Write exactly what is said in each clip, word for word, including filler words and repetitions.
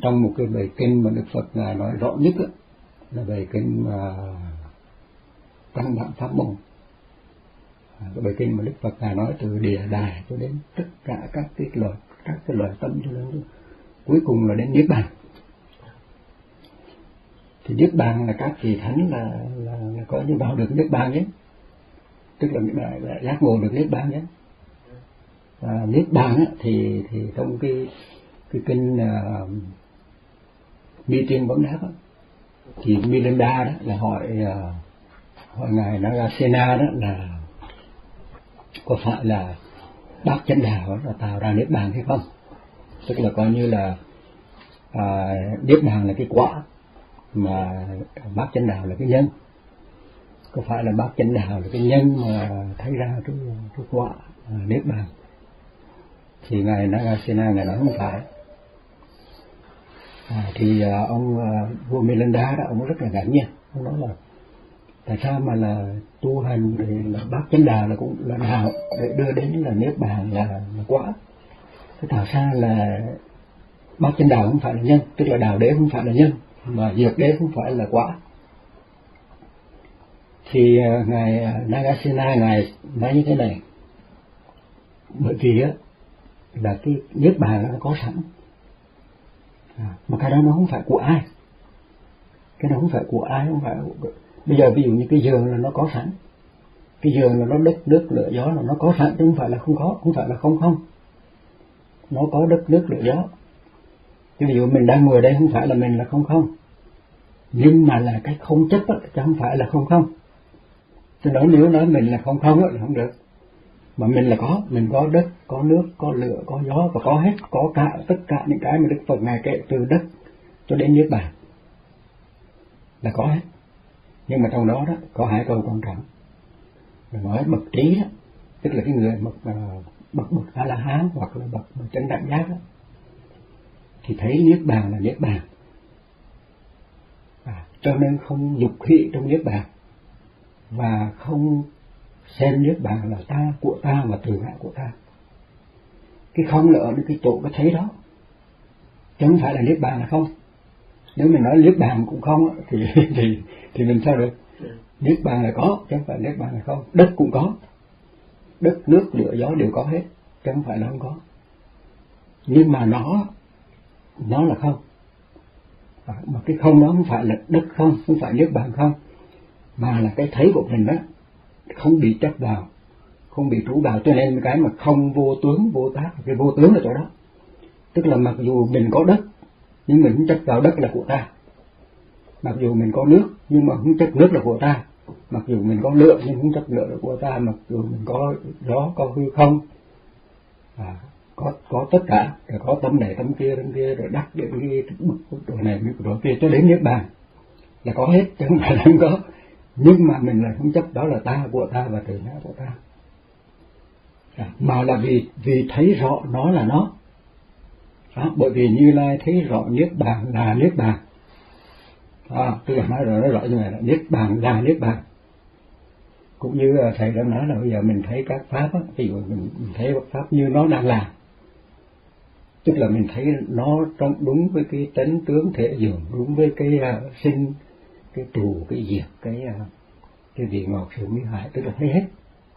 trong một cái bài kinh mà Đức Phật Ngài nói rõ nhất đó, là bài kinh mà Căn Bản Pháp Môn. À, cái bài kinh mà Đức Phật Ngài nói từ địa đài cho đến tất cả các cái loại các cái loại tâm cho đến cuối cùng là đến niết bàn. Thì niết bàn là các vị thánh là là, là có như vào được niết bàn nhé, tức là, là, là giác ngộ được niết bàn nhé. À, niết bàn á, thì thì trong cái cái kinh uh, Mi Tiên Vấn Đáp á, thì Milinda đó là hỏi uh, hỏi ngài Nagasena đó là có phải là bát chánh đạo là tạo ra niết bàn hay không, tức là coi như là à, niết bàn là cái quả mà bát chánh đạo là cái nhân, có phải là bát chánh đạo là cái nhân mà thấy ra cái, cái quả à, niết bàn. Thì ngài Nagasena ngài nói không phải. À, thì à, ông à, vua Milinda đó ông rất là ngạc nhiên, ông nói là tại sao mà là tu hành thì là bát chánh đạo là cũng là đạo để đưa đến là niết bàn là, là quả, thế tại sao là bát chánh đạo không phải là nhân, tức là đạo đế không phải là nhân mà diệt đế không phải là quả. Thì uh, ngài uh, Nagasena ngài nói như thế này, bởi vì á là cái niết bàn nó có sẵn, à, mà cái đó nó không phải của ai, cái đó không phải của ai, không phải. Bây giờ ví dụ như cái giường là nó có sẵn, cái giường là nó đất nước lửa gió là nó có sẵn, chứ không phải là không có, không phải là không không, nó có đất nước lửa gió. Chứ ví dụ mình đang ngồi đây không phải là mình là không không, nhưng mà là cái không chấp á, chứ không phải là không không. Cho nói nếu nói mình là không không á là không được, mà mình là có, mình có đất, có nước, có lửa, có gió và có hết, có cả tất cả những cái mà Đức Phật Ngài kể từ đất cho đến niết bàn là có hết. Nhưng mà trong đó đó có hai câu quan trọng. Mình nói bậc trí đó, tức là cái người bậc bậc bậc A La Hán hoặc là bậc chánh đẳng giác đó, thì thấy niết bàn là niết bàn, à, cho nên không dục hỷ trong niết bàn và không xem niết bàn là ta, của ta và từ ngã của ta. Cái không là ở cái chỗ cái thấy đó, chứ không phải là niết bàn là không. Nếu mình nói niết bàn cũng không thì thì thì mình sao được? Niết bàn là có, chứ không phải niết bàn là không. Đất cũng có, đất nước lửa gió đều có hết, chứ không phải là không có. Nhưng mà nó nó là không, à, mà cái không đó không phải là đất không, không phải niết bàn không, mà là cái thấy của mình đó, không bị chấp vào, không bị trú vào. Cho nên cái mà không vô tướng vô tác, cái vô tướng là chỗ đó, tức là mặc dù mình có đất nhưng mình không chấp vào đất là của ta, mặc dù mình có nước nhưng mà không chấp nước là của ta, mặc dù mình có lửa nhưng không chấp lửa là của ta, mặc dù mình có gió, có hư không, à, có có tất cả, rồi có tâm này tâm kia tâm kia, rồi đắc điện kia bực đồ này đồ kia cho đến niết bàn là có hết, chứ không phải là không có. Nhưng mà mình là không chấp đó là ta, của ta và từ ngã của ta, à, mà là vì vì thấy rõ nó là nó. Đó, bởi vì Như Lai thấy rõ niết bàn là niết bàn, à, tức là nói rồi nói rõ như này là niết bàn là niết bàn. Cũng như thầy đã nói là bây giờ mình thấy các pháp á, ví dụ mình, mình thấy pháp như nó đang làm, tức là mình thấy nó trong đúng với cái tánh tướng thể dường, đúng với cái uh, sinh, cái trù, cái diệt, cái uh, cái vị ngọt sự nguy hại, tức là thấy hết.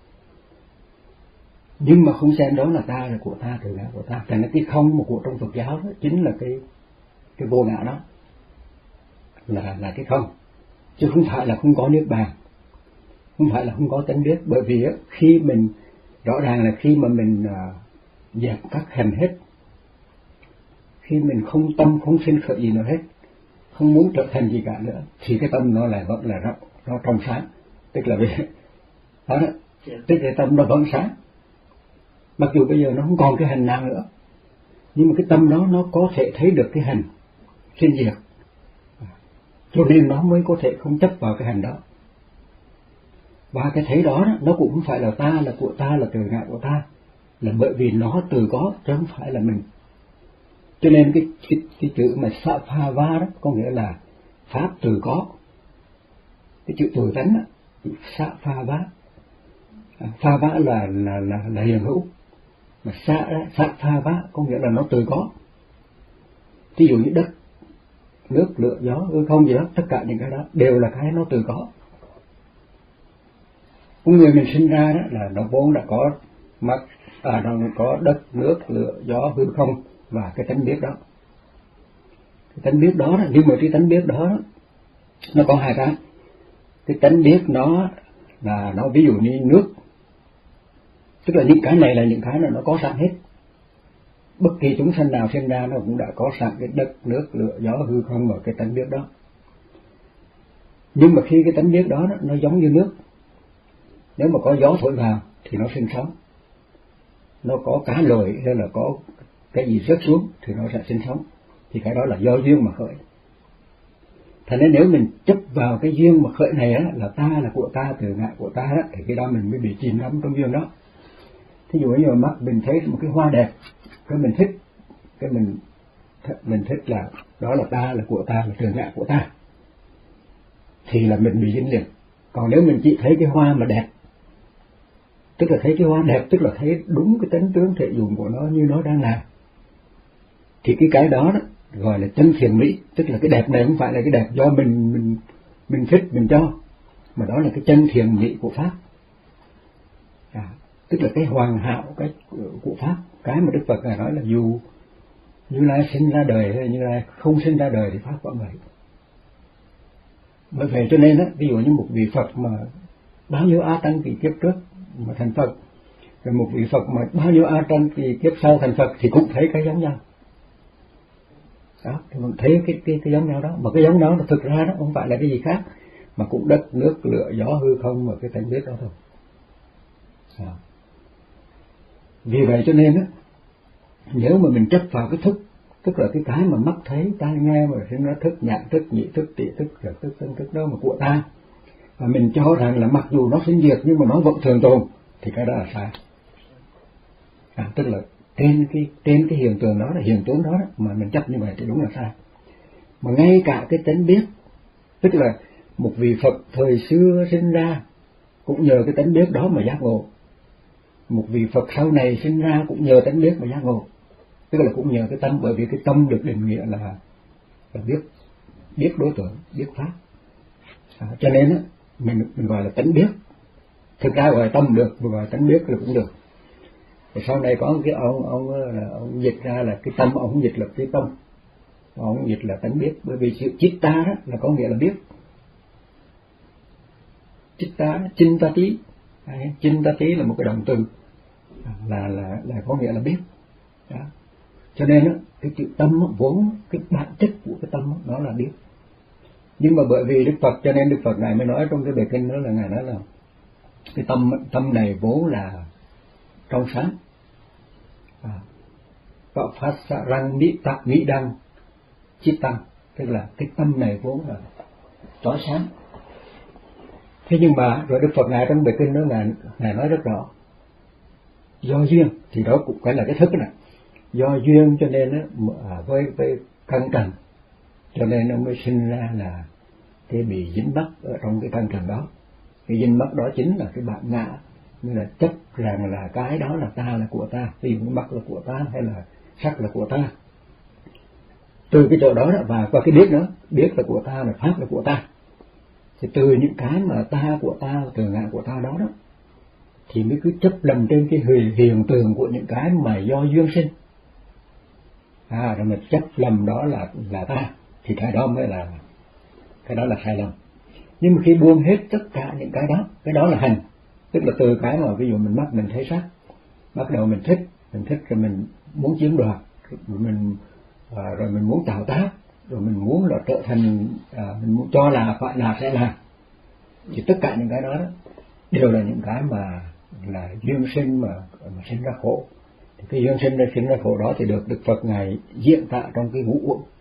Nhưng mà không xem đó là ta, là của ta, từ ngã của ta. Thành ra cái không mà của trong Phật giáo đó chính là cái cái vô ngã đó, là là cái không, chứ không phải là không có niết bàn, không phải là không có tánh biết. Bởi vì á, khi mình rõ ràng là khi mà mình uh, dẹp các hành hết, khi mình không tâm không sinh khởi gì nữa hết, không muốn trở thành gì cả nữa, thì cái tâm nó lại vẫn là nó, nó trong sáng, tức là vì đó, đó tức là tâm nó vẫn sáng. Mặc dù bây giờ nó không còn cái hành nào nữa, nhưng mà cái tâm đó nó có thể thấy được cái hành sinh diệt, cho nên nó mới có thể không chấp vào cái hành đó. Và cái thấy đó, đó nó cũng không phải là ta, là của ta, là từ ngã của ta, là bởi vì nó từ có chứ không phải là mình. Cho nên cái cái, cái chữ mà sa pha va đó có nghĩa là pháp từ có, cái chữ từ tánh đó, sa pha va, pha va là là là, là hiện hữu, mà sa sa pha va có nghĩa là nó từ có. Ví dụ như đất nước lửa gió hư không gì đó, tất cả những cái đó đều là cái nó tự có. Con người mình sinh ra đó là nó vốn đã có mắt, à, nó có đất, nước, lửa, gió, hư không và cái tánh biết đó. Cái tánh biết đó, đó nhưng mà cái tánh biết đó nó có hai cái. Cái tánh biết nó là nó ví dụ như nước, tức là những cái này là những cái là nó có sẵn hết. Bất kỳ chúng sanh nào sinh ra nó cũng đã có sẵn cái đất, nước, lửa, gió, hư không và cái tánh biết đó. Nhưng mà khi cái tánh biết đó nó giống như nước, nếu mà có gió thổi vào thì nó sinh sống, nó có cá lội hay là có cái gì rớt xuống thì nó sẽ sinh sống, thì cái đó là do duyên mà khởi. Thành nên nếu mình chấp vào cái duyên mà khởi này á, là ta là của ta, tự ngã của ta á, thì cái đó mình mới bị chìm đắm trong duyên đó. Thí dụ như mà mắt mình thấy một cái hoa đẹp, cái mình thích, cái mình mình thích là đó là ta, là của ta, là tự ngã của ta, thì là mình bị dính liền. Còn nếu mình chỉ thấy cái hoa mà đẹp, tức là thấy cái hoa đẹp, tức là thấy đúng cái tánh tướng thể dụng của nó như nó đang là, thì cái cái đó, đó gọi là chân thiện mỹ. Tức là cái đẹp này không phải là cái đẹp do mình mình mình thích mình cho, mà đó là cái chân thiện mỹ của pháp, à, tức là cái hoàn hảo cái của pháp. Cái mà Đức Phật ngài nói là dù Như Lai sinh ra đời hay Như Lai không sinh ra đời thì pháp vẫn vậy. Bởi vậy cho nên đó, ví dụ như một vị Phật mà bao nhiêu a tăng kỳ kiếp trước mà thành Phật, rồi một vị Phật mà bao nhiêu a tăng kỳ kiếp sau thành Phật thì cũng thấy cái giống nhau. Đó, thì mình thấy cái cái cái giống nhau đó, mà cái giống nhau nó thực ra đó không phải là cái gì khác mà cũng đất, nước, lửa, gió, hư không và cái tánh biết đó thôi. À. Vì vậy cho nên á, nếu mà mình chấp vào cái thức, tức là cái cái mà mắt thấy, tai nghe mà sinh ra thức, nhãn thức, nhĩ thức, tỷ thức, sở thức, thân thức đó mà của ta, và mình cho rằng là mặc dù nó sinh diệt nhưng mà nó vẫn thường tồn, thì cái đó là sai. À, tức là trên cái trên cái hiện tượng đó, là hiện tướng đó, đó mà mình chấp như vậy thì đúng là sai. Mà ngay cả cái tánh biết, tức là một vị Phật thời xưa sinh ra cũng nhờ cái tánh biết đó mà giác ngộ, một vị Phật sau này sinh ra cũng nhờ tánh biết mà giác ngộ, tức là cũng nhờ cái tâm, bởi vì cái tâm được định nghĩa là là biết biết đối tượng, biết pháp. À, cho nên á, mình mình gọi là tánh biết. Thực ra gọi tâm được, mà gọi tánh biết là cũng được. Thì sau này có cái ông ông là ông dịch ra là cái tâm, ông dịch là cái tâm, ông dịch là tánh biết, bởi vì sự chitta đó là có nghĩa là biết. Chitta, chinta tí, chinta tí là một cái động từ, là là là có nghĩa là biết. Đó. Cho nên đó, cái chữ tâm vốn cái bản chất của cái tâm đó là biết. Nhưng mà bởi vì Đức Phật cho nên Đức Phật này mới nói trong cái bài kinh đó là ngài nói là cái tâm tâm này vốn là trong sáng. À, có phát xạ răng mỹ tạc mỹ đăng chít tăng, tức là cái tâm này vốn là trói sáng. Thế nhưng mà rồi Đức Phật ngài trong bài kinh đó ngài, ngài nói rất rõ, do duyên thì đó cũng phải là cái thức này, do duyên cho nên đó, với với căn trần cho nên nó mới sinh ra là cái bị dính mắc ở trong cái căn trần đó. Cái dính mắc đó chính là cái bản ngã, như là chấp rằng là cái đó là ta, là của ta, ví dụ mắt là của ta hay là sắc là của ta. Từ cái chỗ đó, đó và qua cái biết nữa, biết là của ta, là pháp là của ta, thì từ những cái mà ta của ta, từ ngã của ta đó đó, thì mới cứ chấp lầm trên cái hiện tượng của những cái mà do duyên sinh. À, rồi mình chấp lầm đó là là ta, thì cái đó mới là cái đó là sai lầm. Nhưng mà khi buông hết tất cả những cái đó, cái đó là hành, tức là từ cái mà ví dụ mình mắt mình thấy sắc, bắt đầu mình thích, mình thích rồi mình muốn chiếm đoạt, rồi mình à, rồi mình muốn tạo tác, rồi mình muốn là trở thành à, mình muốn cho là phải là sẽ là, thì tất cả những cái đó, đó đều là những cái mà là duyên sinh mà mà sinh ra khổ. Thì cái duyên sinh ra sinh ra khổ đó thì được Đức Phật ngài diễn tả trong cái ngũ uẩn.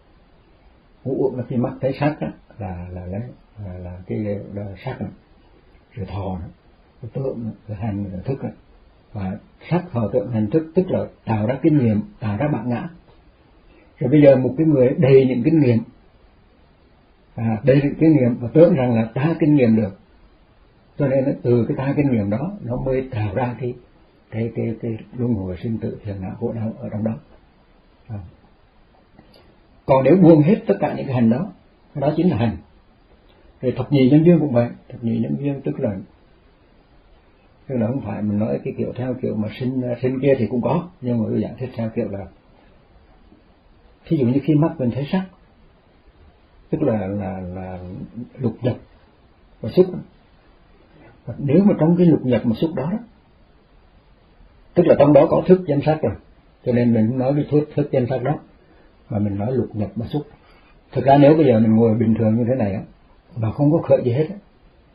Ngũ uẩn là khi mắt thấy sắc đó, là là là là, là cái là sắc này, rồi thọ này, rồi tượng này, rồi hành rồi thức này. Và sắc thọ tượng hành thức tức là tạo ra kinh nghiệm, tạo ra bản ngã. Rồi bây giờ một cái người đầy những kinh nghiệm, à, đầy những kinh nghiệm và tưởng rằng là ta kinh nghiệm được, cho nên từ cái ta kinh nghiệm đó nó mới tạo ra cái cái cái cái luân hồi sinh tử phiền não khổ đau ở trong đó. À. Còn nếu buông hết tất cả những cái hành đó, đó chính là hành. Rồi thập nhị nhân duyên cũng vậy. Thập nhị nhân duyên tức là tức là không phải mình nói cái kiểu theo kiểu mà sinh sinh kia thì cũng có, nhưng mà tôi giảng thích theo kiểu là thí dụ như khi mắt mình thấy sắc, tức là là là lục nhập và xúc. Và nếu mà trong cái lục nhập mà xúc đó, đó tức là trong đó có thức danh sắc rồi, cho nên mình không nói cái thức thức danh sắc đó, mà mình nói lục nhập mà xúc. Thực ra nếu bây giờ mình ngồi bình thường như thế này á, mà không có khởi gì hết á,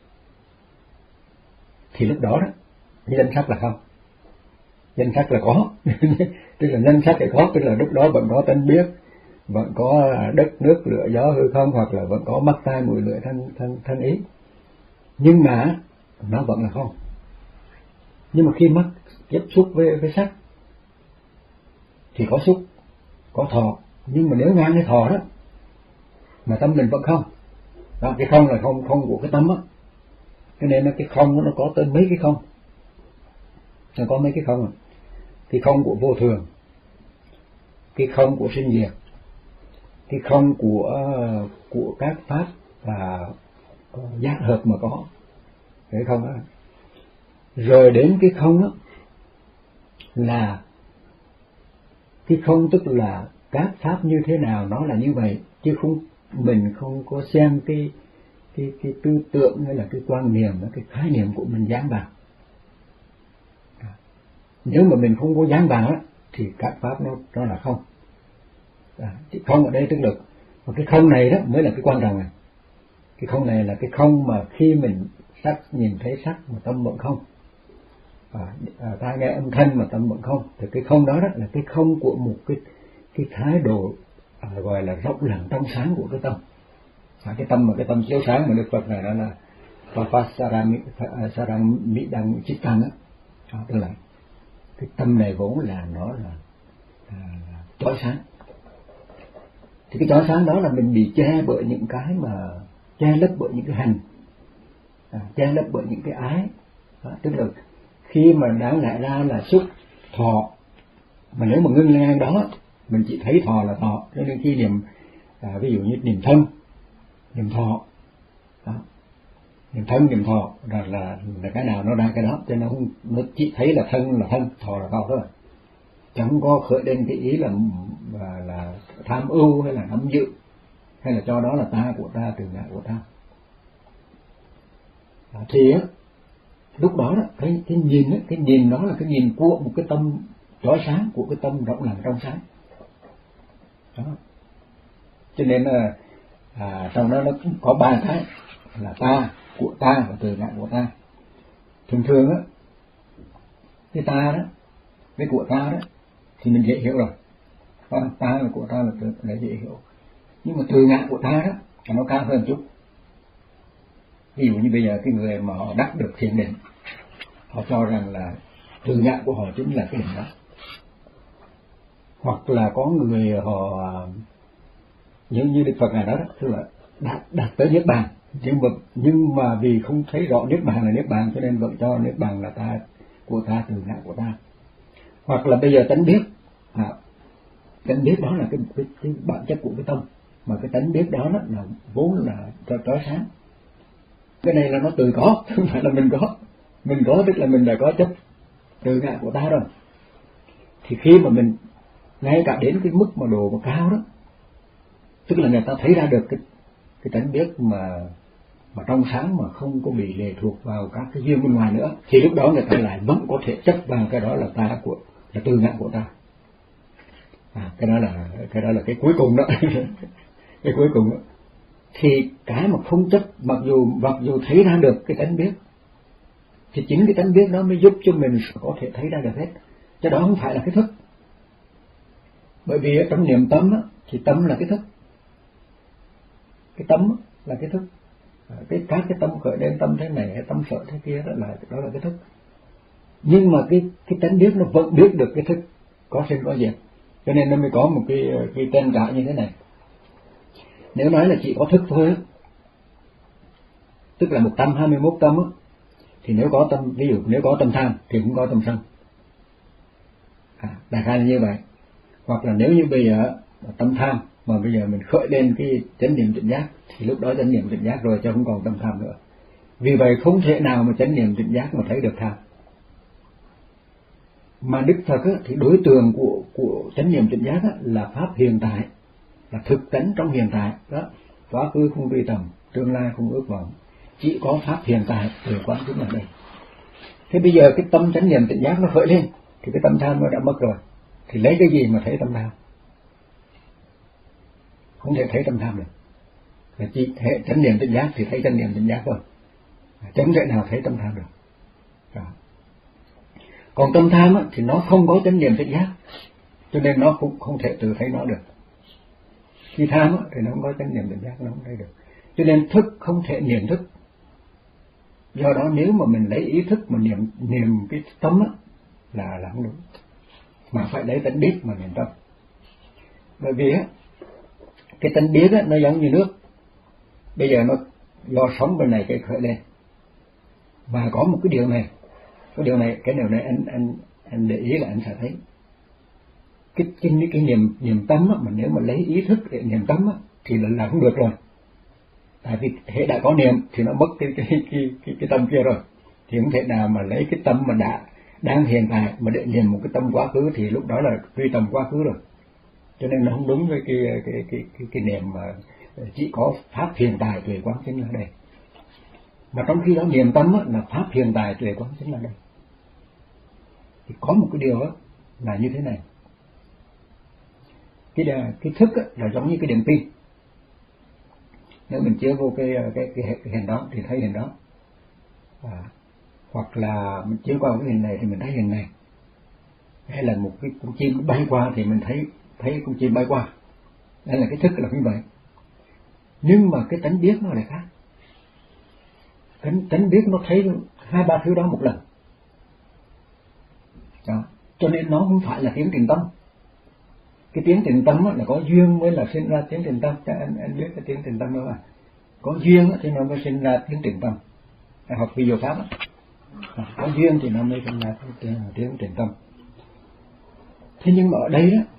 thì lúc đó đó danh sắc là không, danh sắc là có. Tức là danh sắc là có, tức là lúc đó vẫn có tánh biết, vẫn có đất nước lửa gió hư không, hoặc là vẫn có mắt tai mũi lưỡi thân thân thân ý, nhưng mà nó vẫn là không. Nhưng mà khi mắt tiếp xúc với với sắc thì có xúc, có thọ, nhưng mà nếu ngang cái thọ đó mà tâm mình vẫn không, đó, cái không là không không của cái tâm á. Cho nên nó cái không nó có tới mấy cái không, nó có mấy cái không à. Cái không của vô thường, cái không của sinh diệt, cái không của của các pháp và giác hợp mà có, cái không đó. Rồi đến cái không đó là cái không, tức là các pháp như thế nào nó là như vậy, chứ không, mình không có xem cái cái cái tư tưởng hay là cái quan niệm, cái khái niệm của mình dán vào. Nếu mà mình không có dán vào á thì các pháp nó nó là không. À, không ở đây tức là và cái không này đó mới là cái quan trọng này. Cái không này là cái không mà khi mình sắc nhìn thấy sắc mà tâm vẫn không, à, à, ta nghe âm thanh mà tâm vẫn không, thì cái không đó đó là cái không của một cái cái thái độ à, gọi là rộng lặng trong sáng của cái tâm. À, cái tâm mà cái tâm chiếu sáng mà Đức Phật này đó là Papasarami Chittang á, à, tức là cái tâm này vốn là nó là à, chói sáng. Thì cái chói sáng đó là mình bị che bởi những cái mà che lấp bởi những cái hành, à, che lấp bởi những cái ái đó, tức là khi mà đáng lẽ ra là xúc thọ, mà nếu mà ngưng ngang đó mình chỉ thấy thọ là thọ, cho nên khi niệm à, ví dụ như niệm thân, niệm thọ đó, niệm thân niệm thọ là, là là cái nào nó ra cái đó, cho nên nó, không, nó chỉ thấy là thân là thân, thọ là thọ thôi, chẳng có khởi lên cái ý là là, là tham ưu hay là nắm giữ hay là cho đó là ta của ta, từ ngã của ta. À, thì á lúc đó, đó cái cái nhìn á, cái nhìn đó là cái nhìn của một cái tâm chói sáng, của cái tâm rộng lặng trong sáng đó. Cho nên là à, trong đó nó có ba cái là ta, của ta và từ ngã của ta. Thường thường á cái ta đó, cái của ta đó thì mình dễ hiểu rồi, à, ta là của ta là từ, là dễ hiểu. Nhưng mà từ ngã của ta đó thì nó cao hơn chút. Ví dụ như bây giờ cái người mà họ đắc được thiền định, họ cho rằng là từ ngã của họ chính là cái định đó. Hoặc là có người họ giống như Đức Phật này đó, đó tức là đạt, đạt tới niết bàn, nhưng mà nhưng mà vì không thấy rõ niết bàn là niết bàn cho nên vẫn cho niết bàn là ta, của ta, từ ngã của ta. Hoặc là bây giờ tánh biết, à, tánh biết đó là cái, cái, cái bản chất của cái tâm, mà cái tánh biết đó, đó là vốn là trói sáng. Cái này là nó tự có, không phải là mình có. Mình có tức là mình đã có chất từ ngã của ta rồi. Thì khi mà mình ngay cả đến cái mức mà độ mà cao đó, tức là người ta thấy ra được cái cái tánh biết mà mà trong sáng mà không có bị lệ thuộc vào các cái duyên bên ngoài nữa, thì lúc đó người ta lại vẫn có thể chấp vào cái đó là ta, của là từ ngã của ta. À, cái đó là cái đó là cái cuối cùng đó. Cái cuối cùng đó. Thì cái mà không chấp, mặc dù mặc dù thấy ra được cái tánh biết, thì chính cái tánh biết đó mới giúp cho mình có thể thấy ra được hết, chứ đó không phải là cái thức. Bởi vì trong niệm tâm á, thì tâm là cái thức, cái tâm là cái thức, cái các cái tâm khởi lên, tâm thế này hay tâm sợ thế kia, đó là đó là cái thức. Nhưng mà cái cái tánh biết nó vẫn biết được cái thức có sinh có diệt, cho nên nó mới có một cái cái tên cả như thế này. Nếu nói là chỉ có thức thôi, tức là một trăm hai mươi mốt tâm á, thì nếu có tâm, ví dụ nếu có tâm tham thì cũng có tâm sân, à, đại khái là như vậy. Hoặc là nếu như bây giờ tâm tham mà bây giờ mình khởi lên cái chánh niệm tỉnh giác thì lúc đó chánh niệm tỉnh giác rồi, cho không còn tâm tham nữa. Vì vậy không thể nào mà chánh niệm tỉnh giác mà thấy được tham. Mà đích thực á, thì đối tượng của của chánh niệm tỉnh giác á, là pháp hiện tại, là thực tánh trong hiện tại đó. Quá khứ không truy tầm, tương lai không ước vọng, chỉ có pháp hiện tại từ quán chính là đây. Thế bây giờ cái tâm chánh niệm tỉnh giác nó khởi lên thì cái tâm tham nó đã mất rồi, thì lấy cái gì mà thấy tâm tham? Không thể thấy tâm tham được. Là chỉ hệ chánh niệm tỉnh giác thì thấy chánh niệm tỉnh giác thôi, chẳng thể nào thấy tâm tham được. Đó. Còn tâm tham á, thì nó không có chánh niệm tỉnh giác, cho nên nó cũng không thể tự thấy nó được. Khi tham á, thì nó không có chánh niệm tỉnh giác, nó không thấy được. Cho nên thức không thể niệm thức. Do đó nếu mà mình lấy ý thức mà niệm niệm cái tâm á, là là không đúng, mà phải lấy tánh biết mà niệm tâm. Bởi vì á, cái tánh biết á, nó giống như nước. Bây giờ nó do sống bên này cái khởi lên, và có một cái điều này, cái điều này, cái điều này anh anh anh để ý là anh sẽ thấy cái cái, cái niệm niệm tâm á, mà nếu mà lấy ý thức để niệm tâm á, thì là, là không được rồi. Tại vì hệ đã có niệm thì nó mất cái cái cái cái, cái tâm kia rồi, thì không thể nào mà lấy cái tâm mà đã đang hiện tại mà để niệm một cái tâm quá khứ, thì lúc đó là truy tầm quá khứ rồi. Cho nên nó không đúng với cái cái cái cái, cái niệm mà chỉ có pháp hiện tại tuệ quán chính là đây. Mà trong khi đó niệm tâm á, là pháp hiện tại tuệ quán chính là đây. Thì có một cái điều á, là như thế này. Cái cái thức á, là giống như cái đèn pin. Nếu mình chiếu vô cái cái cái, cái hình đó thì thấy hình đó. À, hoặc là mình chiếu qua cái hình này thì mình thấy hình này. Hay là một cái con chim bay qua thì mình thấy thấy con chim bay qua. Đây là cái thức là như vậy. Nhưng mà cái tánh biết nó lại khác. Tánh, tánh biết nó thấy hai ba thứ đó một lần. Đó. Cho nên nó không phải là tiến trình tâm. Cái tiến trình tâm là có duyên mới là sinh ra tiến trình tâm. Chắc anh, anh biết cái tiến trình tâm đó mà. Có duyên thì nó mới sinh ra tiến trình tâm. Học vi diệu pháp đó. Có duyên thì nó mới sinh ra tiến, tiến trình tâm. Thế nhưng mà ở đây đó,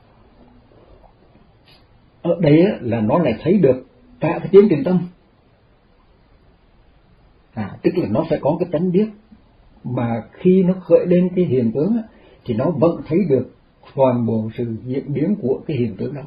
ở đây là nó lại thấy được cả cái tiến trình tâm. À, tức là nó phải có cái tánh biết, mà khi nó khởi lên cái hiện tướng á, thì nó vẫn thấy được toàn bộ sự diễn biến của cái hiện tượng đó.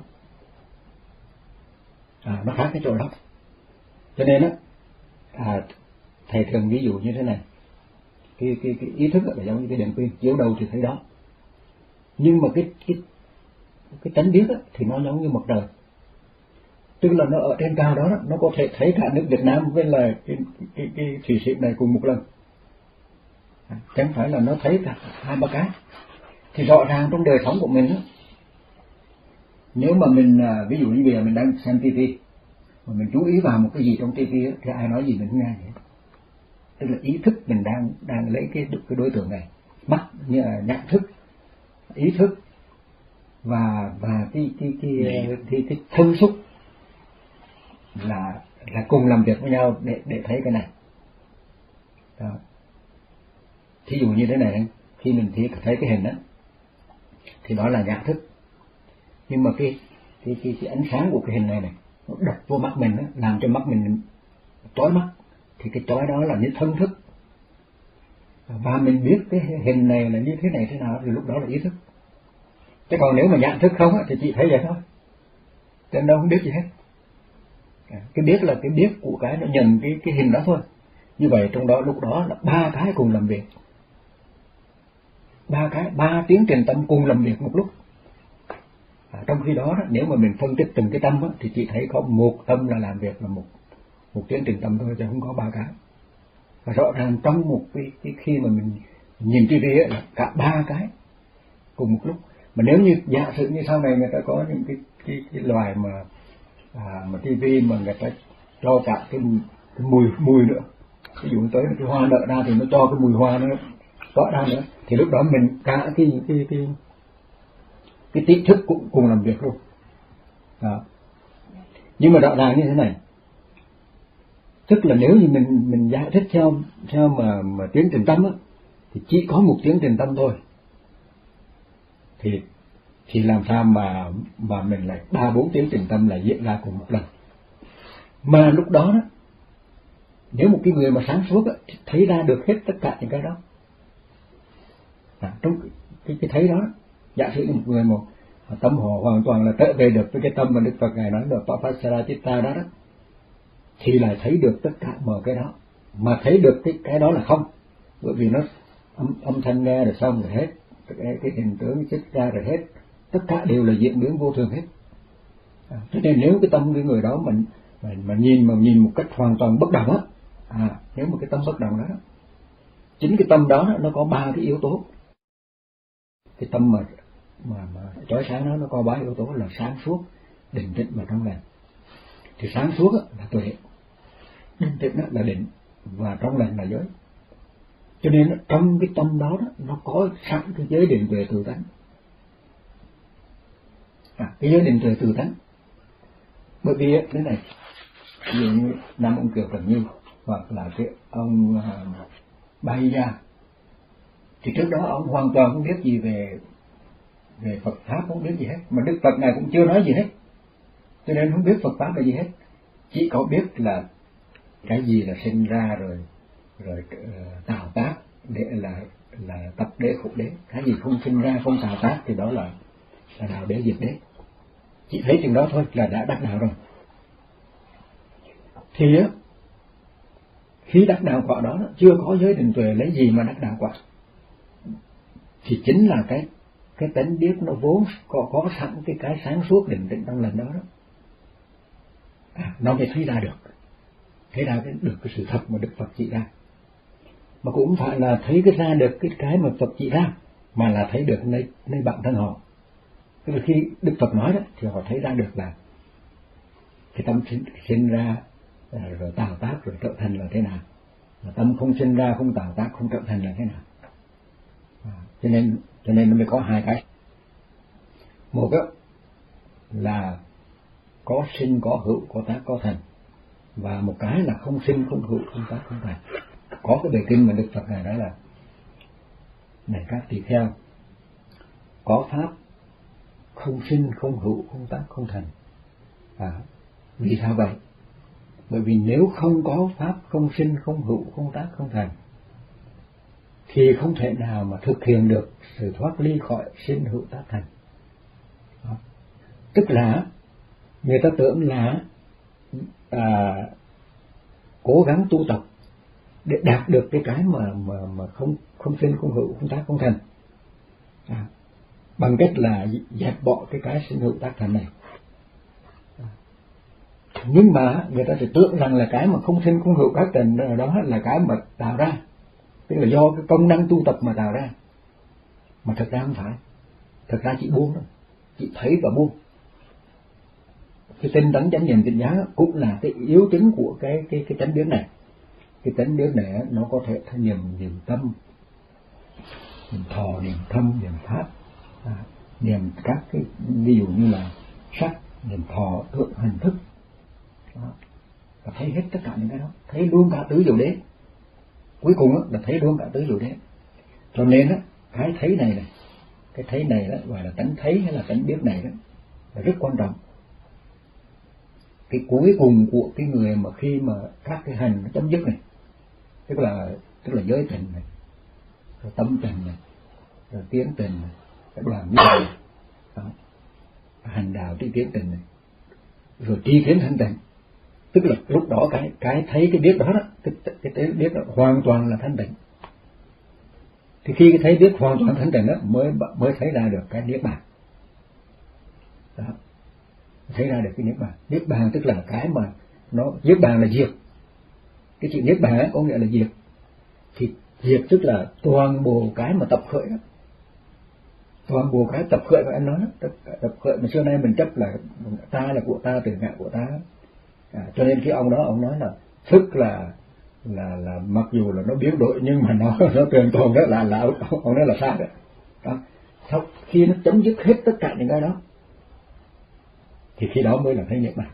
À, nó khác cái chỗ đó. Cho nên á, à, thầy thường ví dụ như thế này. Cái, cái, cái ý thức là giống như cái đèn pin, chiếu đầu thì thấy đó. Nhưng mà cái cái cái tánh biết á, thì nó giống như mặt trời. Tức là nó ở trên cao đó, nó có thể thấy cả nước Việt Nam với là cái, cái, cái Thụy Sĩ này cùng một lần. À, chẳng phải là nó thấy cả hai ba cái. Thì rõ ràng trong đời sống của mình đó, nếu mà mình ví dụ như bây giờ mình đang xem tivi mà mình chú ý vào một cái gì trong tivi thì ai nói gì mình không nghe vậy. Tức là ý thức mình đang đang lấy cái cái đối tượng này, mắt như là nhận thức, ý thức và và cái cái cái cái, cái, cái thân xúc là là cùng làm việc với nhau để để thấy cái này. Đó. Thí dụ như thế này, khi mình thấy cái hình đó thì đó là nhận thức. Nhưng mà cái cái cái, cái ánh sáng của cái hình này này nó đập vô mắt mình đó, làm cho mắt mình chói mắt, thì cái chói đó là những thân thức. Và mình biết cái hình này là như thế này thế nào thì lúc đó là ý thức. Chứ còn nếu mà nhận thức không thì chỉ thấy vậy thôi, trên đâu không biết gì hết. Cái biết là cái biết của cái nó nhận cái cái hình đó thôi. Như vậy trong đó lúc đó là ba cái cùng làm việc, ba cái ba tiến trình tâm cùng làm việc một lúc. À, trong khi đó nếu mà mình phân tích từng cái tâm đó, thì chỉ thấy có một tâm là làm việc là một một tiến trình tâm thôi, chứ không có ba cái. Và rõ ràng trong một cái, cái khi mà mình nhìn tivi là cả ba cái cùng một lúc. Mà nếu như giả sử như sau này người ta có những cái cái, cái loài mà à, mà tivi mà người ta cho cả cái, cái mùi mùi nữa, ví dụ tới cái hoa nở ra thì nó cho cái mùi hoa nó rõ ra nữa, thì lúc đó mình cả cái cái cái cái tiết thức cũng cùng làm việc luôn. Đó. Nhưng mà rõ ràng như thế này, tức là nếu như mình mình giải thích theo theo mà mà tiến trình tâm á, thì chỉ có một tiến trình tâm thôi, thì thì làm sao mà mà mình lại ba bốn tiếng tĩnh tâm lại diễn ra cùng một lần. Mà lúc đó, đó nếu một cái người mà sáng suốt á, thì thấy ra được hết tất cả những cái đó. À, trong cái, cái thấy đó, giả sử một người một tâm họ hoàn toàn là trở về được với cái tâm mà Đức Phật ngài nói là Papasaratitta đó, đó thì lại thấy được tất cả mọi cái đó. Mà thấy được cái cái đó là không, bởi vì nó âm, âm thanh nghe rồi xong rồi hết, cái, cái hình tướng xuất ra rồi hết, tất cả đều là diễn biến vô thường hết. À, cho nên nếu cái tâm cái người đó mình mình mà nhìn mà nhìn một cách hoàn toàn bất động á, à nếu một cái tâm bất động đó, đó chính cái tâm đó nó có ba cái yếu tố. Cái tâm mà mà mà chói sáng đó nó có ba yếu tố là sáng suốt, định tĩnh và trong lành. Thì sáng suốt là tuệ, định tĩnh là định, và trong lành là giới. Cho nên trong cái tâm đó, đó nó có sẵn cái giới định tuệ tự tánh. À, cái giới định tuệ tự tánh. Bởi vì thế này, ví dụ như Nam ông Kiều Trần Như hoặc là cái ông uh, Bay Gia, thì trước đó ông hoàn toàn không biết gì về về Phật pháp, không biết gì hết, mà Đức Phật này cũng chưa nói gì hết, cho nên không biết Phật pháp là gì hết, chỉ có biết là cái gì là sinh ra rồi rồi uh, tạo tác để là là tập đế khổ đế, cái gì không sinh ra không tạo tác thì đó là là đạo đế diệt đế. Chỉ thấy chừng đó thôi là đã đắc đạo rồi. Thì á, khi đắc đạo quả đó chưa có giới định tuệ lấy gì mà đắc đạo quả, thì chính là cái cái tánh biết nó vốn có có sẵn cái cái sáng suốt định tĩnh trong lần đó đó, à, nó mới thấy ra được, thấy ra cái, được cái sự thật mà Đức Phật chỉ ra. Mà cũng phải là thấy cái ra được cái cái mà Phật chỉ ra, mà là thấy được nơi nơi bản thân họ. Tức là khi Đức Phật nói đó thì họ thấy ra được là cái tâm sinh, sinh ra rồi tạo tác rồi trở thành là thế nào, mà tâm không sinh ra không tạo tác không trở thành là thế nào. À, cho nên cho nên nó mới có hai cái. Một đó là có sinh có hữu, có tác có thành, và một cái là không sinh không hữu không tác không thành. Có cái bài kinh mà Đức Phật này nói là: này các tỳ kheo, có pháp không sinh không hữu không tác không thành. À, vì sao vậy? Bởi vì nếu không có pháp không sinh không hữu không tác không thành thì không thể nào mà thực hiện được sự thoát ly khỏi sinh hữu tác thành. Đó. Tức là người ta tưởng là à, cố gắng tu tập để đạt được cái cái mà mà mà không không sinh không hữu không tác không thành, à, bằng cách là dẹp bỏ cái cái sinh hữu tác thành này. À. Nhưng mà người ta sẽ tưởng rằng là cái mà không sinh không hữu tác thành đó là cái mà tạo ra, tức là do cái công năng tu tập mà tạo ra, mà thật ra không phải. Thật ra chỉ buông thôi, chỉ thấy và buông. Cái tinh tấn chánh niệm tỉnh giác cũng là cái yếu tính của cái cái cái chánh biến này. Cái chánh biến này nó có thể thay niệm niệm tâm, niệm thọ, niệm thâm, niệm pháp, à, niệm các cái ví dụ như là sắc, niệm thọ, thượng hành thức. Đó. Và thấy hết tất cả những cái đó, thấy luôn cả tứ diệu đế. Cuối cùng là thấy luôn cả tứ diệu đế. Cho nên á, cái thấy này này, cái thấy này đó gọi là tánh thấy hay là tánh biết này đó là rất quan trọng. Cái cuối cùng của cái người mà khi mà các cái hành nó chấm dứt này, tức là tức là giới tình này, rồi tâm tình này, rồi tiến tình này, cái đoàn như này, đó. Hành đạo tri tiến tình này, rồi tri kiến thanh tịnh, tức là lúc đó cái cái thấy cái biết đó, đó cái cái thấy biết đó hoàn toàn là thanh tịnh. Thì khi cái thấy biết hoàn toàn thanh tịnh đó mới mới thấy ra được cái niết bàn. Đó. Thấy ra được cái niết bàn. Niết bàn tức là cái mà nó niết bàn là diệt. Cái chuyện niết bàn có nghĩa là diệt. Thì diệt tức là toàn bộ cái mà tập khởi đó. Toàn bộ cái tập khởi mà anh nói đó, tập khởi mà xưa nay mình chấp là ta là của ta, tự ngã của ta. À, cho nên cái ông đó ông nói là thức là là là mặc dù là nó biến đổi nhưng mà nó nó trường tồn đó là là ông, ông nói là sai đó. Đó. Sau khi nó chấm dứt hết tất cả những cái đó thì khi đó mới là thấy niết bàn.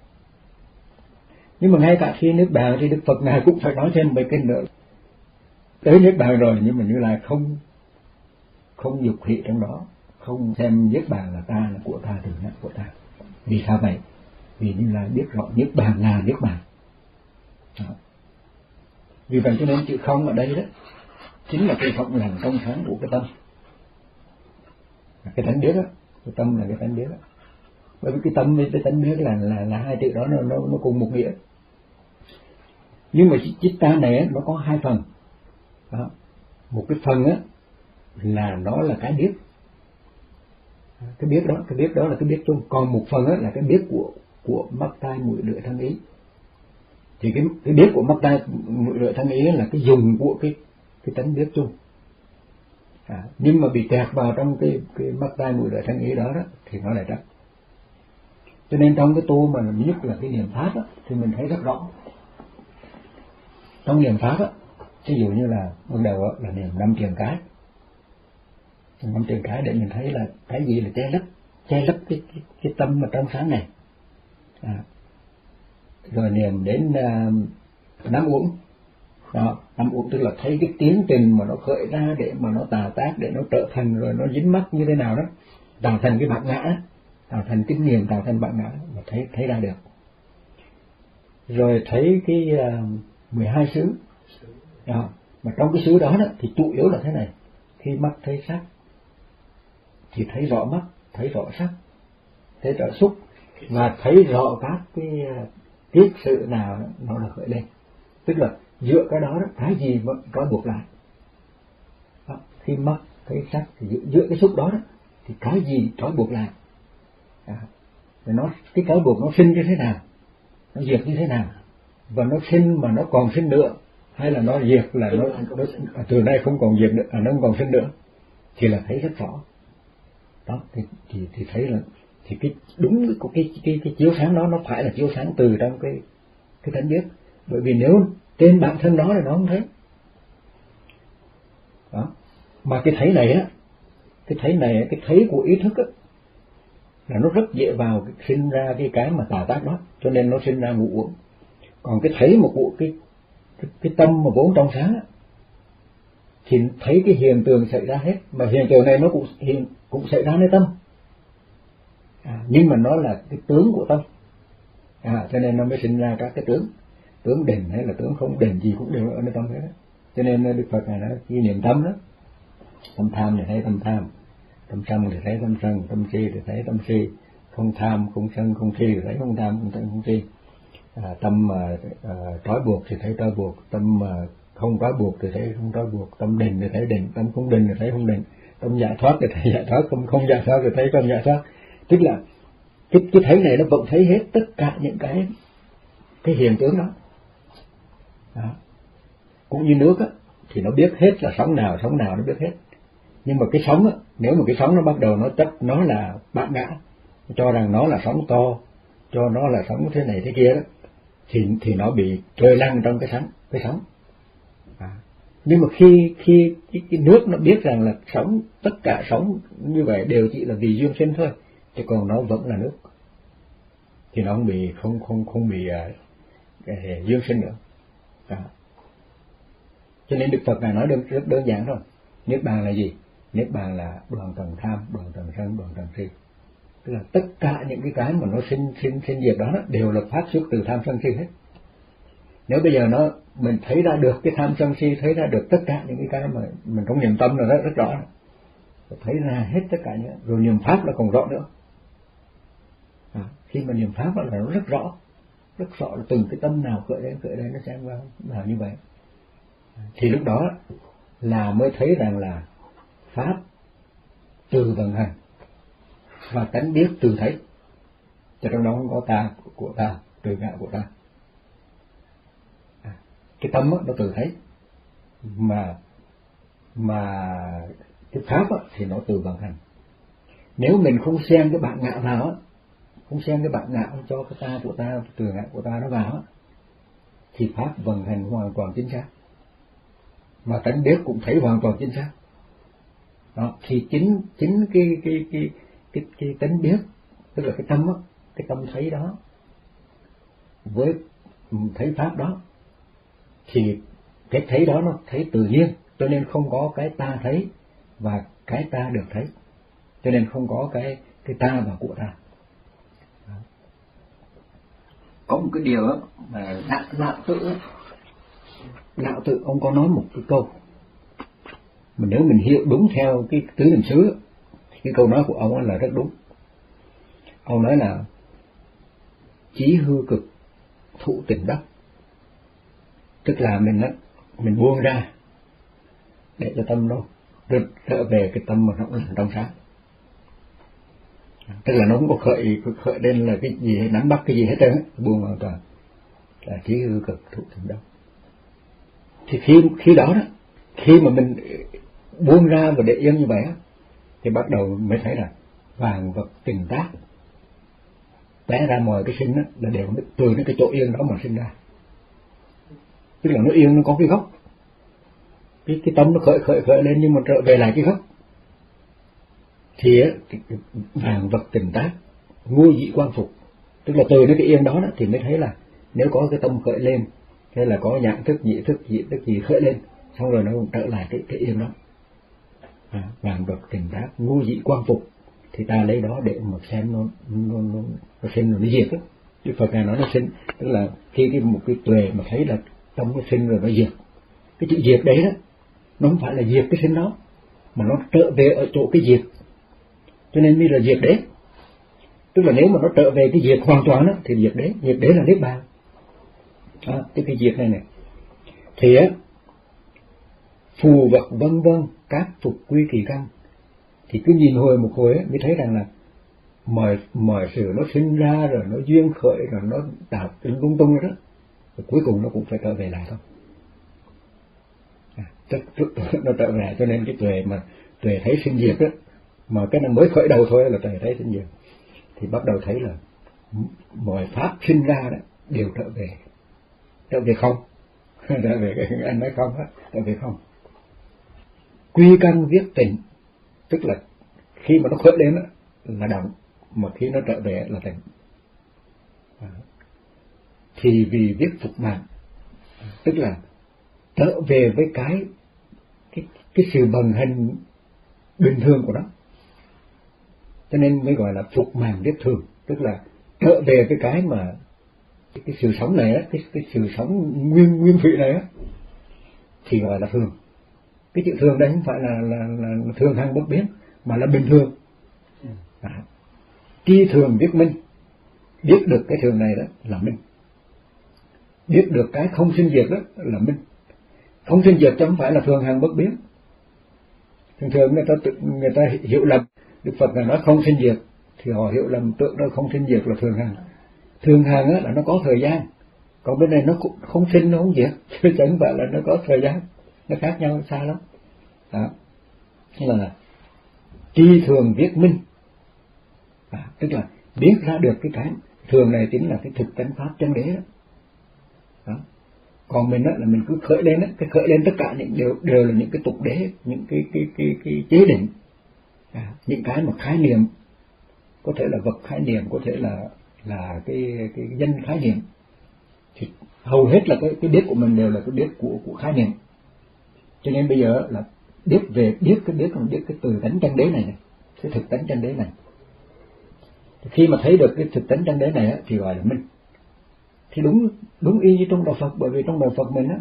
Nhưng mà ngay cả khi niết bàn thì Đức Phật ngài cũng phải nói thêm mấy kinh nữa. Tới niết bàn rồi nhưng mà Như Lai không không dục hỷ trong đó, không xem niết bàn là ta, là của ta, từ ngã của ta. Vì sao vậy? Vì như là biết rõ niết bàn là niết bàn. Đó. Vì vậy cho nên chữ không ở đây đó chính là cái phộng lành trong sáng của cái tâm, cái tánh biết đó. Cái tâm là cái tánh biết đó. Bởi vì cái tâm với cái tánh biết là là là hai chữ đó nó nó, nó cùng một nghĩa. Nhưng mà chitta này nó có hai phần. Đó. Một cái phần á là nó là cái biết, cái biết đó, cái biết đó là cái biết chung. Còn một phần á là cái biết của của mắt tai mũi lưỡi thân ý. Thì cái cái biết của mắt tai mũi lưỡi thân ý là cái dùng của cái cái tánh biết chung. À, nhưng mà bị kẹt vào trong cái cái mắt tai mũi lưỡi thân ý đó, đó thì nó lại trắc. Cho nên trong cái tu mà nhất là cái niệm pháp đó, thì mình thấy rất rõ. Trong niệm pháp á, ví dụ như là ban đầu á, là niệm năm truyền cái, năm truyền cái để mình thấy là cái gì là che lấp, che lấp cái cái, cái tâm mà trong sáng này. À, rồi niệm đến uh, năm uẩn, đó, năm uẩn tức là thấy cái tiến trình mà nó khởi ra để mà nó tà tác, để nó trở thành rồi nó dính mắc như thế nào đó, tạo thành cái bản ngã, tạo thành kinh nghiệm, tạo thành bản ngã mà thấy thấy ra được. Rồi thấy cái uh, mười hai xứ, đó, mà trong cái xứ đó, đó thì chủ yếu là thế này: khi mắt thấy sắc thì thấy rõ mắt, thấy rõ sắc, thấy rõ xúc, và thấy rõ các cái tiết sự nào đó, nó là khởi lên. Tức là giữa cái đó, đó cái gì mà trói buộc lại. Đó, khi mắt thấy sắc thì giữa, giữa cái xúc đó, đó thì cái gì trói buộc lại. À, nó cái trói buộc nó sinh như thế nào, nó diệt như thế nào, và nó sinh mà nó còn sinh nữa, hay là nó diệt là nó, nó từ nay không còn diệt nữa, à, nó không còn sinh nữa, thì là thấy rất rõ. Đó thì thì, thì thấy là thì cái đúng cái cái cái cái chiếu sáng đó nó phải là chiếu sáng từ trong cái cái tánh biết. Bởi vì nếu trên bản thân nó thì nó không thấy. Đó, mà cái thấy này á, cái thấy này, cái thấy của ý thức á, là nó rất dễ vào cái, sinh ra cái cái mà tà tác đó, cho nên nó sinh ra ngũ uẩn. Còn cái thấy một của cái, cái cái tâm mà vốn trong sáng á, thì thấy cái hiện tượng xảy ra hết, mà hiện tượng này nó cũng hiện cũng xảy ra nơi tâm. À, nhưng mà nó là cái tướng của tâm. À, cho nên nó mới sinh ra các cái tướng, tướng định hay là tướng không định gì cũng đều ở nơi tâm hết. Cho nên Đức Phật này nói khi niệm tâm đó, tâm tham thì thấy tâm tham, tâm sân thì thấy tâm sân, tâm si thì thấy tâm si, không tham không sân không si thì thấy không tham không sân không si. À, tâm mà uh, trói buộc thì thấy trói buộc, tâm mà không trói buộc thì thấy không trói buộc, tâm định thì thấy định, tâm không định thì thấy không định, tâm giải thoát thì thấy giải thoát, không không giải thoát thì thấy không giải thoát. Tức là cái cái thấy này nó vẫn thấy hết tất cả những cái cái hiện tượng đó. Đó. Cũng như nước á, thì nó biết hết là sóng nào sóng nào nó biết hết. Nhưng mà cái sóng á, nếu mà cái sóng nó bắt đầu nó chấp nó là bản ngã, cho rằng nó là sóng to, cho nó là sóng thế này thế kia đó, thì thì nó bị trôi lăn trong cái sóng cái sóng. À. Nhưng mà khi khi cái, cái nước nó biết rằng là sóng, tất cả sóng như vậy đều chỉ là vì duyên sinh thôi, chứ còn nó vẫn là nước, thì nó không bị không không không bị uh, duyên sinh nữa. À. Cho nên Đức Phật này nói đơn, rất đơn giản thôi. Niết bàn là gì? Niết bàn là đoạn trần tham, đoạn trần sân, đoạn trần si. Tức là tất cả những cái cái mà nó sinh sinh sinh diệt đó đều là phát xuất từ tham sân si hết. Nếu bây giờ nó mình thấy ra được cái tham sân si, thấy ra được tất cả những cái cái mà mình trong niệm tâm là rất, rất rõ, thấy ra hết tất cả những, rồi niệm pháp là còn rõ nữa. À, khi mà niệm pháp là nó rất rõ, rất rõ là từng cái tâm nào khởi lên khởi lên nó sang vào vào như vậy. Thì lúc đó là mới thấy rằng là pháp từ vận hành và tánh biết từ thấy, cho trong đó không có ta của ta, từ ngã của ta. À, cái tâm đó, nó từ thấy, mà mà cái pháp đó, thì nó từ vận hành. Nếu mình không xen cái bản ngã vào á, không xen cái bản ngã cho cái ta của ta, từ ngã của ta nó vào á, thì pháp vận hành hoàn toàn chính xác, mà tánh biết cũng thấy hoàn toàn chính xác. Đó, thì chính chính cái cái cái cái cái tánh biết, tức là cái tâm á, cái tâm thấy đó với thấy pháp đó, thì cái thấy đó nó thấy tự nhiên, cho nên không có cái ta thấy và cái ta được thấy. cho nên không có cái cái ta và của ta. Đó. Có một cái điều đó mà đạo, đạo tự đạo tự ông có nói một cái câu mà nếu mình hiểu đúng theo cái tứ niệm xứ, cái câu nói của ông là rất đúng. Ông nói là chí hư cực thụ tình đắc, tức là mình á mình buông ra để cho tâm nó trở về cái tâm mà nó là trong sáng, tức là nó không có khởi khởi lên là cái gì nắm bắt cái gì hết trơn, buông hoàn toàn là chí hư cực thụ tình đắc. Thì khi khi đó đó, khi mà mình buông ra và để yên như vậy á, thì bắt đầu mới thấy là vạn vật tình tác té ra mọi cái sinh đó, là đều từ cái chỗ yên đó mà sinh ra, tức là nó yên, nó có cái gốc, cái cái tâm nó khởi khởi khởi lên nhưng mà trở về lại cái gốc. Thì vạn vật tình tác ngôi dị quan phục, tức là từ cái yên đó, đó thì mới thấy là nếu có cái tâm khởi lên, hay là có nhãn thức, nhị thức, dị thức gì khởi lên, xong rồi nó trở lại cái cái yên đó. À, vạn vật tình tác ngôi dị quan phục, thì ta lấy đó để mà xem nó nó nó, nó sinh rồi nó diệt đó. Đức Phật này nói nó sinh, tức là khi cái một cái tuệ mà thấy là tâm nó sinh rồi nó diệt, cái chữ diệt đấy đó nó không phải là diệt cái sinh đó, mà nó trở về ở chỗ cái diệt, cho nên mới là diệt đế. Tức là nếu mà nó trở về cái diệt hoàn toàn đó thì diệt đế, diệt đế là niết bàn. À, cái cái diệt này này thì á phù vật vân vân các phục quy kỳ căn, thì cứ nhìn hồi một hồi ấy, mới thấy rằng là mọi mọi sự nó sinh ra rồi nó duyên khởi rồi nó tạo lung tung rồi đó, rồi cuối cùng nó cũng phải trở về lại thôi. À, tức, tức, nó trở về, cho nên cái tuệ mà tuệ thấy sinh diệt đó, mà cái nó mới khởi đầu thôi là tuệ thấy sinh diệt, thì bắt đầu thấy là mọi pháp sinh ra đó đều trở về, trở về không, trở về cái anh nói không á, trở về không. Quy căn viết tịnh, tức là khi mà nó khởi lên đó, là động, mà khi nó trở về là tịnh. À, thì vì viết phục mạng, tức là trở về với cái cái cái sự vận hành bình thường của nó, cho nên mới gọi là phục mạng viết thường, tức là trở về cái cái mà cái, cái sự sống này á, cái cái sự sống nguyên nguyên thủy này á, thì gọi là thường. Cái chữ thường đây không phải là là, là thường hằng bất biến, mà là bình thường. À, tri thường biết minh, biết được cái thường này đó là minh, biết được cái không sinh diệt đó là minh. Không sinh diệt chứ không phải là thường hằng bất biến. Thường thường người ta tự, người ta hiểu lầm Đức Phật là nói không sinh diệt, thì họ hiểu lầm tượng đó không sinh diệt là thường hằng. Thường hằng á là nó có thời gian, còn bên này nó cũng không sinh nó không diệt, chứ chẳng phải là nó có thời gian, nó khác nhau xa lắm. Đó, thế là tri thường viết minh, à, tức là biết ra được cái cái thường này chính là cái thực tánh pháp chân đế đó. Đó. Còn mình đó là mình cứ khởi lên đó, cái khởi lên tất cả những đều đều là những cái tục đế, những cái cái cái cái chế định, à, những cái mà khái niệm, có thể là vật khái niệm, có thể là là cái cái danh khái niệm, thì hầu hết là cái cái biết của mình đều là cái biết của của khái niệm. Cho nên bây giờ là biết về biết cái biết còn biết cái từ tánh chân đế này này, cái thực tánh chân đế này. Khi mà thấy được cái thực tánh chân đế này á, thì gọi là minh. Thì đúng đúng y như trong đạo Phật, bởi vì trong đạo Phật mình á,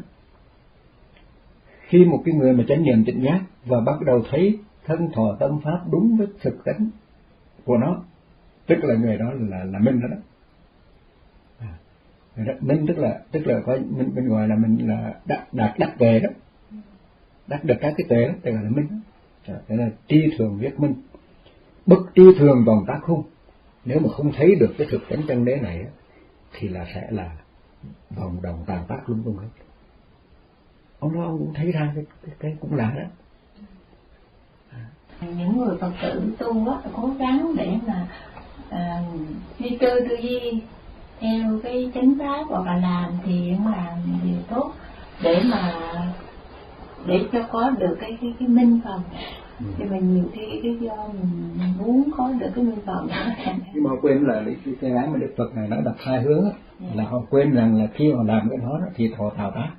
khi một cái người mà chánh niệm tỉnh giác và bắt đầu thấy thân thọ tâm pháp đúng với thực tánh của nó, tức là người đó là là minh đó đó. À, đó minh tức là tức là có mình, mình gọi là mình là đạt đạt đắc về đó, đắc được các cái tuệ đó, tức là minh đó. Đó là tri thường viết minh, bất tri thường vòng tác khung. Nếu mà không thấy được cái thực tánh chân đế này thì là sẽ là vòng đồng tàn tác lung tung hết. Ông đó ông cũng thấy ra cái cái, cái cũng lạ đó. À. Những người Phật tử tu á, cố gắng để mà à, duy tư tư duy theo cái chánh pháp hoặc là làm thì cũng là điều tốt để mà để cho có được cái cái cái minh phần. Ừ. Thì mình nhiều khi cái do mình, mình muốn có được cái minh phần đó. Nhưng mà họ quên là cái cái gái mà Đức Phật này nói đặt hai hướng á, yeah. Là họ quên rằng là khi họ làm cái đó, đó thì họ thao tác.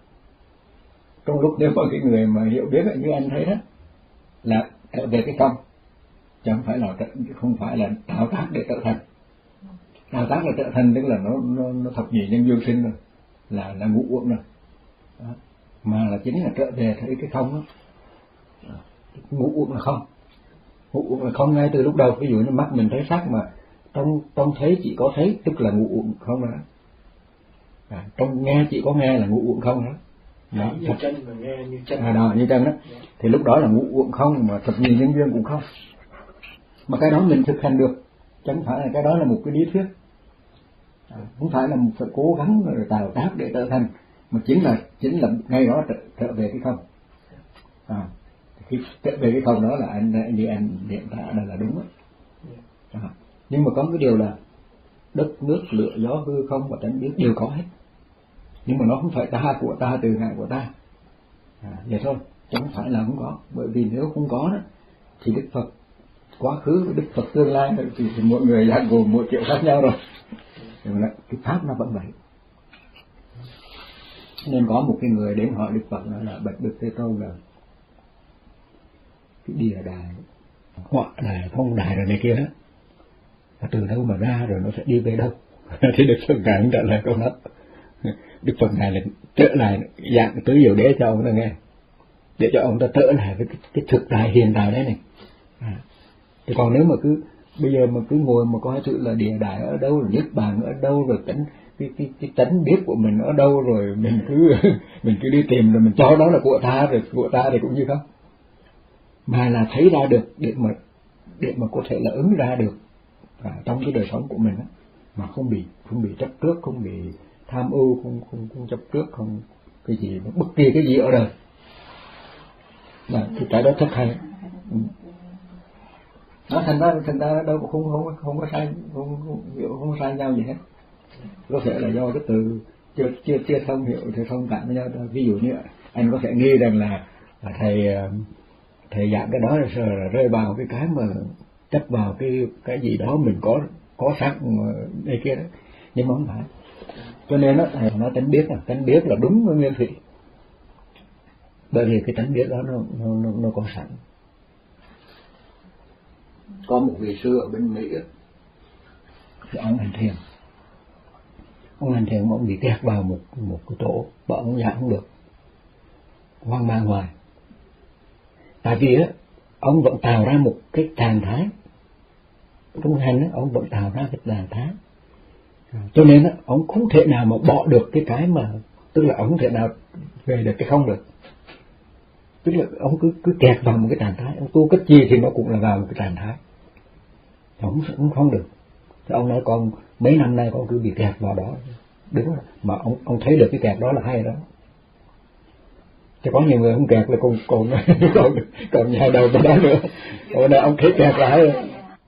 Trong lúc nếu mà cái người mà hiểu biết như anh thấy đó là trở về cái không, chứ không phải là không phải là tạo tác để trở thành. Tạo tác là trở thành tức là nó nó, nó thập nhị nhân duyên sinh rồi, là là ngũ uẩn rồi. Đó. Mà là chính là trở về thấy cái không đó. Ngũ uẩn là không, ngũ uẩn là không ngay từ lúc đầu. Ví dụ như mắt mình thấy sắc mà trong trong thấy chỉ có thấy, tức là ngũ uẩn không đó. À, trong nghe chỉ có nghe là ngũ uẩn không đó. Đó, như chân mà nghe như chân. À, đó, như chân đó. Thì lúc đó là ngũ uẩn không, mà thập nhị nhân duyên cũng không. Mà cái đó mình thực hành được, chứ không phải là cái đó là một cái lý thuyết. À, không phải là một phải cố gắng rồi tạo tác để trở thành, mà chính là chính là ngay đó trở, trở về cái không. À, khi trở về cái không đó là anh như anh điện thoại là, là đúng đó. À, nhưng mà có cái điều là đất nước lửa gió hư không và tánh biết đều có hết, nhưng mà nó không phải ta của ta, từ ngại của ta. À, vậy thôi, chứ không phải là không có. Bởi vì nếu không có đó thì Đức Phật quá khứ, Đức Phật tương lai thì, thì mỗi người giác ngộ mỗi kiểu khác nhau rồi. Nhưng mà cái pháp nó vẫn vậy. Nên có một cái người đến hỏi Đức Phật nói là bạch Đức Thế Tôn là cái địa đài, họa đài, phong đài rồi này kia đó, và từ đâu mà ra rồi nó sẽ đi về đâu? Thì Đức Phật ngài trả lời câu đó. Đức Phật ngài là trở lại dạng tứ diệu đế cho ông ta nghe, để cho ông ta trở lại với cái, cái thực tại hiện tại đấy này. À. Thì còn nếu mà cứ bây giờ mà cứ ngồi mà coi sự là địa đại ở đâu, rồi niết bàn ở đâu, rồi tánh cái cái cái tánh biết của mình ở đâu, rồi mình cứ mình cứ đi tìm rồi mình cho đó là của ta, rồi của ta thì cũng như không, mà là thấy ra được để mà để mà có thể là ứng ra được à, trong cái đời sống của mình đó, mà không bị không bị chấp trước, không bị tham ưu, không không không chấp trước, không cái gì bất kỳ cái gì ở đời. Là thì cái đó rất hay. Ừ. Nó thành ra thành ra đâu cũng không không không có sai, không không, không, không sai nhau gì hết. Có thể là do cái từ chưa chưa chưa thông hiểu thì thông cảm với nhau. Ví dụ như anh có thể nghi rằng là, là thầy thầy giảng cái đó là, là rơi vào cái cái mà chấp vào cái cái gì đó mình có có sẵn này kia đó, nhưng mà không phải. Cho nên đó thầy nói tánh biết là tánh biết là đúng với nguyên thủy, bởi vì cái tánh biết đó nó nó nó, nó có sẵn. Có một vị sư ở bên Mỹ thì ông hành thiền, ông hành thiền mà ông bị kẹt vào một một cái chỗ, mà ông giảng không được, hoang mang hoài. Tại vì á ông vẫn tạo ra một cái trạng thái trong hành á, ông vẫn tạo ra cái trạng thái, cho nên á ông không thể nào mà bỏ được cái cái mà, tức là ông không thể nào về được cái không được. Tức là ông cứ cứ kẹt vào một cái trạng thái, ông tu cách gì thì nó cũng là vào một cái trạng thái, ông cũng không được. Thì ông nói con mấy năm nay con cứ bị kẹt vào đó, đúng rồi. Mà ông ông thấy được cái kẹt đó là hay đó. Chứ có nhiều người không kẹt là còn còn còn còn nhai đầu vào đó nữa. Còn đây ông thấy kẹt lại rồi.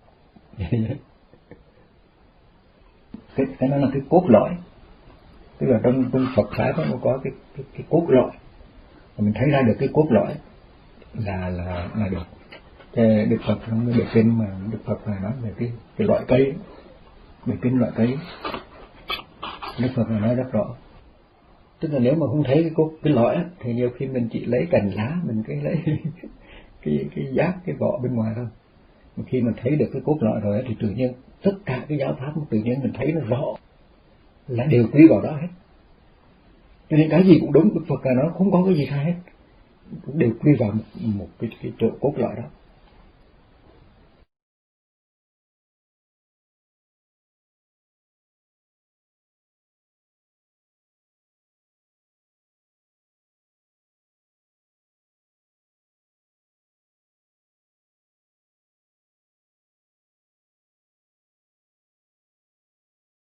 Cái cái đó là cái cốt lõi, tức là trong trong Phật pháp nó có cái cái, cái cốt lõi, mình thấy ra được cái cốt lõi là là là được. Thế Đức Phật trong cái bài kinh mà Đức Phật này nói về cái cái loại cây, bài kinh loại cây, Đức Phật này nói rất rõ. Tức là nếu mà không thấy cái cốt cái lõi thì nhiều khi mình chỉ lấy cành lá, mình cái lấy cái cái giác cái vỏ bên ngoài thôi. Mà khi mình thấy được cái cốt lõi rồi thì tự nhiên tất cả cái giáo pháp tự nhiên mình thấy nó rõ là đều quy vào đó hết. Cho nên cái gì cũng đúng, Đức Phật là nó không có cái gì sai hết, đều quy vào một, một cái, cái chỗ cốt lõi đó.